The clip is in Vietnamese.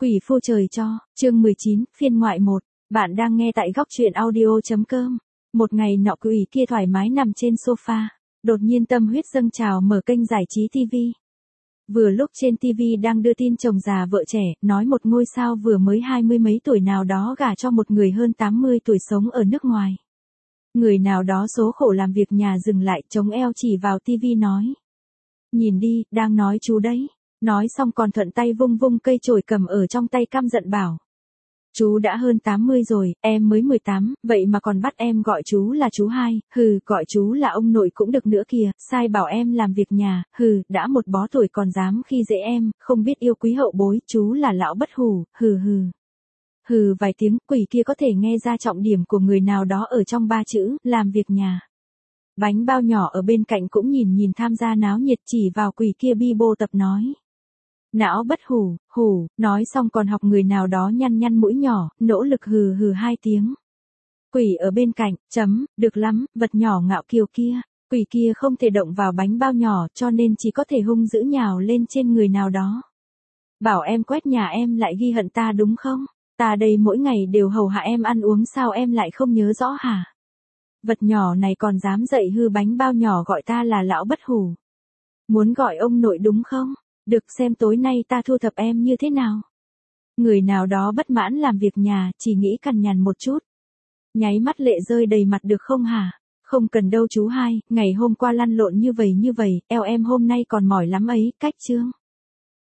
Quỷ phu trời cho, chương 19, phiên ngoại 1. Bạn đang nghe tại góc truyện audio.com. Một ngày nọ quỷ kia thoải mái nằm trên sofa. Đột nhiên tâm huyết dâng trào mở kênh giải trí TV. Vừa lúc trên TV đang đưa tin chồng già vợ trẻ, nói một ngôi sao vừa mới 20 mấy tuổi nào đó gả cho một người hơn 80 tuổi sống ở nước ngoài. Người nào đó số khổ làm việc nhà dừng lại chống eo chỉ vào TV nói. Nhìn đi, đang nói chú đấy. Nói xong còn thuận tay vung vung cây chổi cầm ở trong tay căm giận bảo. Chú đã hơn 80 rồi, em mới 18, vậy mà còn bắt em gọi chú là chú hai, gọi chú là ông nội cũng được nữa kìa, sai bảo em làm việc nhà, đã một bó tuổi còn dám khi dễ em, không biết yêu quý hậu bối, chú là lão bất hủ, vài tiếng, quỷ kia có thể nghe ra trọng điểm của người nào đó ở trong ba chữ, làm việc nhà. Bánh bao nhỏ ở bên cạnh cũng nhìn tham gia náo nhiệt chỉ vào quỷ kia bi bô tập nói. Não bất hủ, nói xong còn học người nào đó nhăn mũi nhỏ, nỗ lực hai tiếng. Quỷ ở bên cạnh, được lắm, vật nhỏ ngạo kiều kia. Quỷ kia không thể động vào bánh bao nhỏ cho nên chỉ có thể hung dữ nhào lên trên người nào đó. Bảo em quét nhà em lại ghi hận ta đúng không? Ta đây mỗi ngày đều hầu hạ em ăn uống sao em lại không nhớ rõ hả? Vật nhỏ này còn dám dậy hư bánh bao nhỏ gọi ta là lão bất hủ. Muốn gọi ông nội đúng không? Được xem tối nay ta thu thập em như thế nào. Người nào đó bất mãn làm việc nhà, chỉ nghĩ cằn nhằn một chút. Nháy mắt lệ rơi đầy mặt được không hả? Không cần đâu chú hai, ngày hôm qua lăn lộn như vậy, eo em hôm nay còn mỏi lắm ấy, cách chương.